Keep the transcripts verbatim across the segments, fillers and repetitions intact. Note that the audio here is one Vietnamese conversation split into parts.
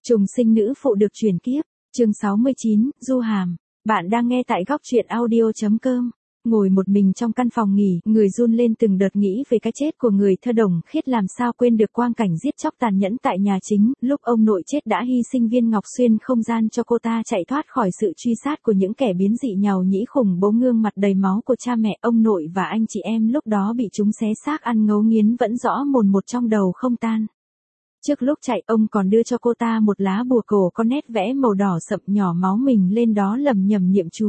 Trùng sinh nữ phụ được chuyển kiếp, chương sáu mươi chín, Du Hàm. Bạn đang nghe tại góc truyện audio chấm com. Ngồi một mình trong căn phòng nghỉ, người run lên từng đợt nghĩ về cái chết của người thơ Đồng Khiết, làm sao quên được quang cảnh giết chóc tàn nhẫn tại nhà chính, lúc ông nội chết đã hy sinh viên ngọc xuyên không gian cho cô ta chạy thoát khỏi sự truy sát của những kẻ biến dị nhàu nhĩ khủng bố gương mặt đầy máu của cha mẹ, ông nội và anh chị em lúc đó bị chúng xé xác ăn ngấu nghiến vẫn rõ mồn một trong đầu không tan. Trước lúc chạy, ông còn đưa cho cô ta một lá bùa cổ có nét vẽ màu đỏ sậm nhỏ máu mình lên đó lầm nhầm niệm chú.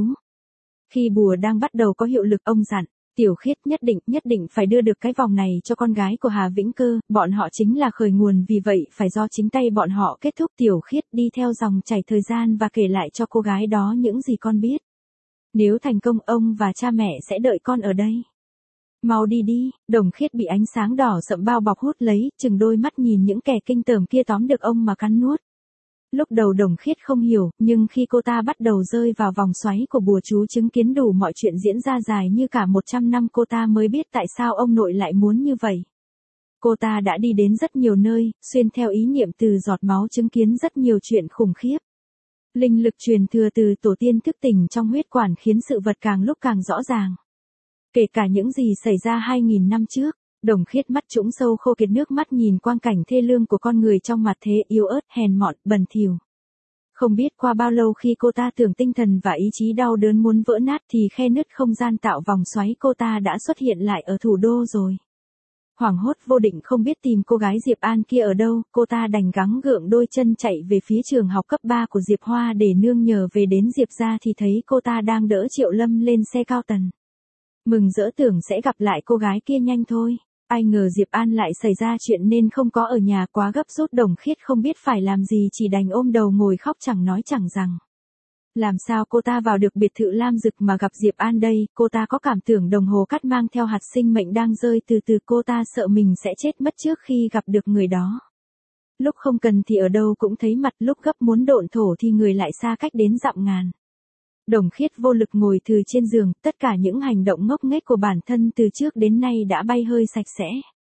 Khi bùa đang bắt đầu có hiệu lực, ông dặn, Tiểu Khiết nhất định, nhất định phải đưa được cái vòng này cho con gái của Hà Vĩnh Cơ, bọn họ chính là khởi nguồn, vì vậy phải do chính tay bọn họ kết thúc. Tiểu Khiết đi theo dòng chảy thời gian và kể lại cho cô gái đó những gì con biết. Nếu thành công, ông và cha mẹ sẽ đợi con ở đây. Mau đi đi. Đồng Khiết bị ánh sáng đỏ sậm bao bọc hút lấy, chừng đôi mắt nhìn những kẻ kinh tởm kia tóm được ông mà cắn nuốt. Lúc đầu Đồng Khiết không hiểu, nhưng khi cô ta bắt đầu rơi vào vòng xoáy của bùa chú, chứng kiến đủ mọi chuyện diễn ra dài như cả một trăm năm, cô ta mới biết tại sao ông nội lại muốn như vậy. Cô ta đã đi đến rất nhiều nơi, xuyên theo ý niệm từ giọt máu, chứng kiến rất nhiều chuyện khủng khiếp. Linh lực truyền thừa từ tổ tiên thức tỉnh trong huyết quản khiến sự vật càng lúc càng rõ ràng. Kể cả những gì xảy ra hai nghìn năm trước. Đồng Khiết mắt trũng sâu khô kiệt, nước mắt nhìn quang cảnh thê lương của con người trong mặt thế yếu ớt, hèn mọn, bẩn thỉu. Không biết qua bao lâu, khi cô ta tưởng tinh thần và ý chí đau đớn muốn vỡ nát, thì khe nứt không gian tạo vòng xoáy cô ta đã xuất hiện lại ở thủ đô rồi. Hoảng hốt vô định không biết tìm cô gái Diệp An kia ở đâu, cô ta đành gắng gượng đôi chân chạy về phía trường học cấp ba của Diệp Hoa để nương nhờ. Về đến Diệp gia thì thấy cô ta đang đỡ Triệu Lâm lên xe cao tần. Mừng rỡ tưởng sẽ gặp lại cô gái kia nhanh thôi. Ai ngờ Diệp An lại xảy ra chuyện nên không có ở nhà, quá gấp rút. Đồng Khiết không biết phải làm gì, chỉ đành ôm đầu ngồi khóc chẳng nói chẳng rằng. Làm sao cô ta vào được biệt thự Lam Dực mà gặp Diệp An đây? Cô ta có cảm tưởng đồng hồ cát mang theo hạt sinh mệnh đang rơi từ từ, cô ta sợ mình sẽ chết mất trước khi gặp được người đó. Lúc không cần thì ở đâu cũng thấy mặt, lúc gấp muốn độn thổ thì người lại xa cách đến dặm ngàn. Đồng Khiết vô lực ngồi thừ trên giường, tất cả những hành động ngốc nghếch của bản thân từ trước đến nay đã bay hơi sạch sẽ.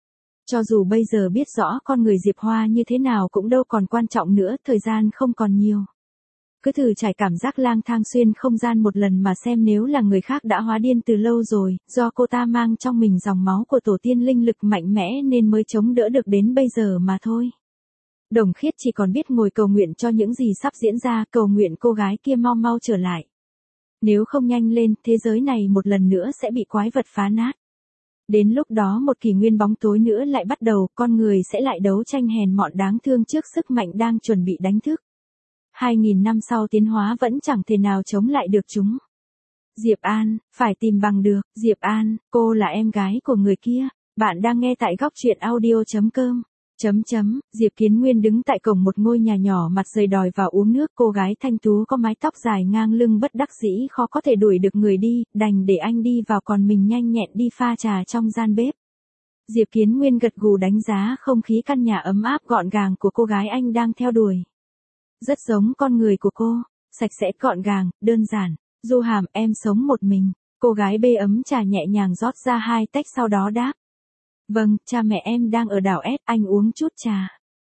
Cho dù bây giờ biết rõ con người Diệp Hoa như thế nào cũng đâu còn quan trọng nữa, thời gian không còn nhiều. Cứ thử trải cảm giác lang thang xuyên không gian một lần mà xem, nếu là người khác đã hóa điên từ lâu rồi, do cô ta mang trong mình dòng máu của tổ tiên linh lực mạnh mẽ nên mới chống đỡ được đến bây giờ mà thôi. Đồng Khiết chỉ còn biết ngồi cầu nguyện cho những gì sắp diễn ra, cầu nguyện cô gái kia mau mau trở lại. Nếu không nhanh lên, thế giới này một lần nữa sẽ bị quái vật phá nát. Đến lúc đó một kỷ nguyên bóng tối nữa lại bắt đầu, con người sẽ lại đấu tranh hèn mọn đáng thương trước sức mạnh đang chuẩn bị đánh thức. Hai nghìn năm sau tiến hóa vẫn chẳng thể nào chống lại được chúng. Diệp An, phải tìm bằng được. Diệp An, cô là em gái của người kia. Bạn đang nghe tại góc truyện audio chấm com. Chấm chấm, Diệp Kiến Nguyên đứng tại cổng một ngôi nhà nhỏ, mặt dày đòi vào uống nước. Cô gái thanh tú có mái tóc dài ngang lưng bất đắc dĩ khó có thể đuổi được người đi, đành để anh đi vào, còn mình nhanh nhẹn đi pha trà trong gian bếp. Diệp Kiến Nguyên gật gù đánh giá không khí căn nhà ấm áp gọn gàng của cô gái anh đang theo đuổi. Rất giống con người của cô, sạch sẽ gọn gàng, đơn giản. Du Hàm, em sống một mình. Cô gái bê ấm trà nhẹ nhàng rót ra hai tách sau đó đáp. Vâng, cha mẹ em đang ở đảo S, anh uống chút trà.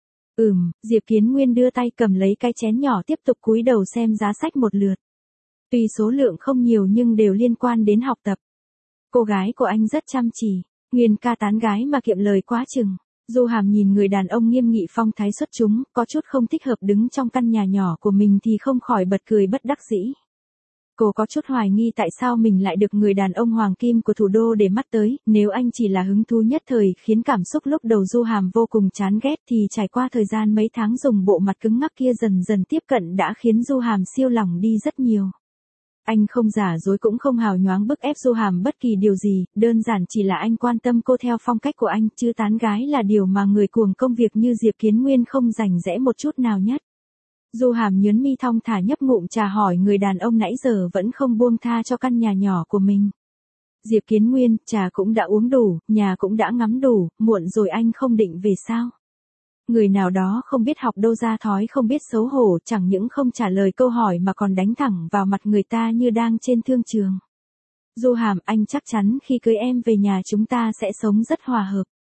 Ừm, Diệp Kiến Nguyên đưa tay cầm lấy cái chén nhỏ, tiếp tục cúi đầu xem giá sách một lượt. Tuy số lượng không nhiều nhưng đều liên quan đến học tập. Cô gái của anh rất chăm chỉ, Nguyên ca tán gái mà kiệm lời quá chừng. Du Hàm nhìn người đàn ông nghiêm nghị phong thái xuất chúng, có chút không thích hợp đứng trong căn nhà nhỏ của mình thì không khỏi bật cười bất đắc dĩ. Cô có chút hoài nghi tại sao mình lại được người đàn ông hoàng kim của thủ đô để mắt tới, nếu anh chỉ là hứng thú nhất thời khiến cảm xúc lúc đầu Du Hàm vô cùng chán ghét, thì trải qua thời gian mấy tháng dùng bộ mặt cứng ngắc kia dần dần tiếp cận đã khiến Du Hàm siêu lòng đi rất nhiều. Anh không giả dối cũng không hào nhoáng bức ép Du Hàm bất kỳ điều gì, đơn giản chỉ là anh quan tâm cô theo phong cách của anh, chứ tán gái là điều mà người cuồng công việc như Diệp Kiến Nguyên không rành rẽ một chút nào nhất. Du Hàm nhớn mi thong thả nhấp ngụm trà, hỏi người đàn ông nãy giờ vẫn không buông tha cho căn nhà nhỏ của mình. Diệp Kiến Nguyên, trà cũng đã uống đủ, nhà cũng đã ngắm đủ, muộn rồi anh không định về sao? Người nào đó không biết học đâu ra thói không biết xấu hổ, chẳng những không trả lời câu hỏi mà còn đánh thẳng vào mặt người ta như đang trên thương trường. Du Hàm, anh chắc chắn khi cưới em về nhà chúng ta sẽ sống rất hòa hợp.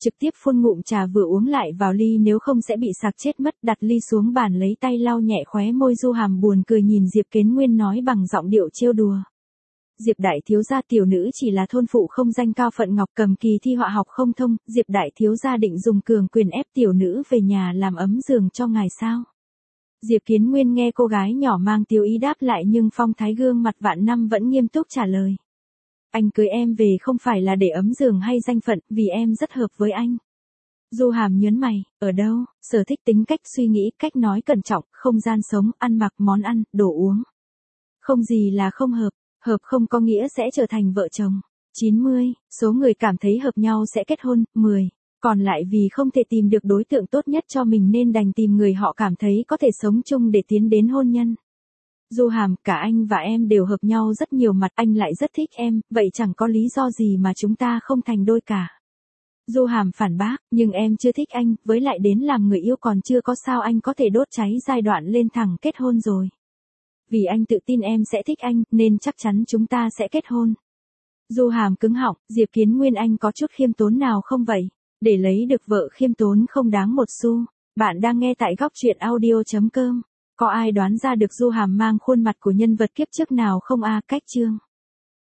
trực tiếp phun ngụm trà vừa uống lại vào ly nếu không sẽ bị sặc chết mất, đặt ly xuống bàn lấy tay lau nhẹ khóe môi. Du Hàm buồn cười nhìn Diệp Kiến Nguyên nói bằng giọng điệu trêu đùa. Diệp đại thiếu gia, tiểu nữ chỉ là thôn phụ không danh cao phận ngọc, cầm kỳ thi họa học không thông, Diệp đại thiếu gia định dùng cường quyền ép tiểu nữ về nhà làm ấm giường cho ngài sao? Diệp Kiến Nguyên nghe cô gái nhỏ mang tiêu ý đáp lại nhưng phong thái gương mặt vạn năm vẫn nghiêm túc trả lời. Anh cưới em về không phải là để ấm giường hay danh phận, vì em rất hợp với anh. Du Hàm nhớn mày, ở đâu, sở thích, tính cách, suy nghĩ, cách nói cẩn trọng, không gian sống, ăn mặc, món ăn, đồ uống. Không gì là không hợp, hợp không có nghĩa sẽ trở thành vợ chồng. chín mươi, số người cảm thấy hợp nhau sẽ kết hôn, mười. Còn lại vì không thể tìm được đối tượng tốt nhất cho mình nên đành tìm người họ cảm thấy có thể sống chung để tiến đến hôn nhân. Du Hàm, cả anh và em đều hợp nhau rất nhiều mặt, anh lại rất thích em, vậy chẳng có lý do gì mà chúng ta không thành đôi cả. Du Hàm phản bác, nhưng em chưa thích anh, với lại đến làm người yêu còn chưa có sao anh có thể đốt cháy giai đoạn lên thẳng kết hôn rồi. Vì anh tự tin em sẽ thích anh, nên chắc chắn chúng ta sẽ kết hôn. Du Hàm cứng họng, Diệp Kiến Nguyên anh có chút khiêm tốn nào không vậy? Để lấy được vợ khiêm tốn không đáng một xu. Bạn đang nghe tại góc truyện audio chấm com. Có ai đoán ra được Du Hàm mang khuôn mặt của nhân vật kiếp trước nào không a? Cách chương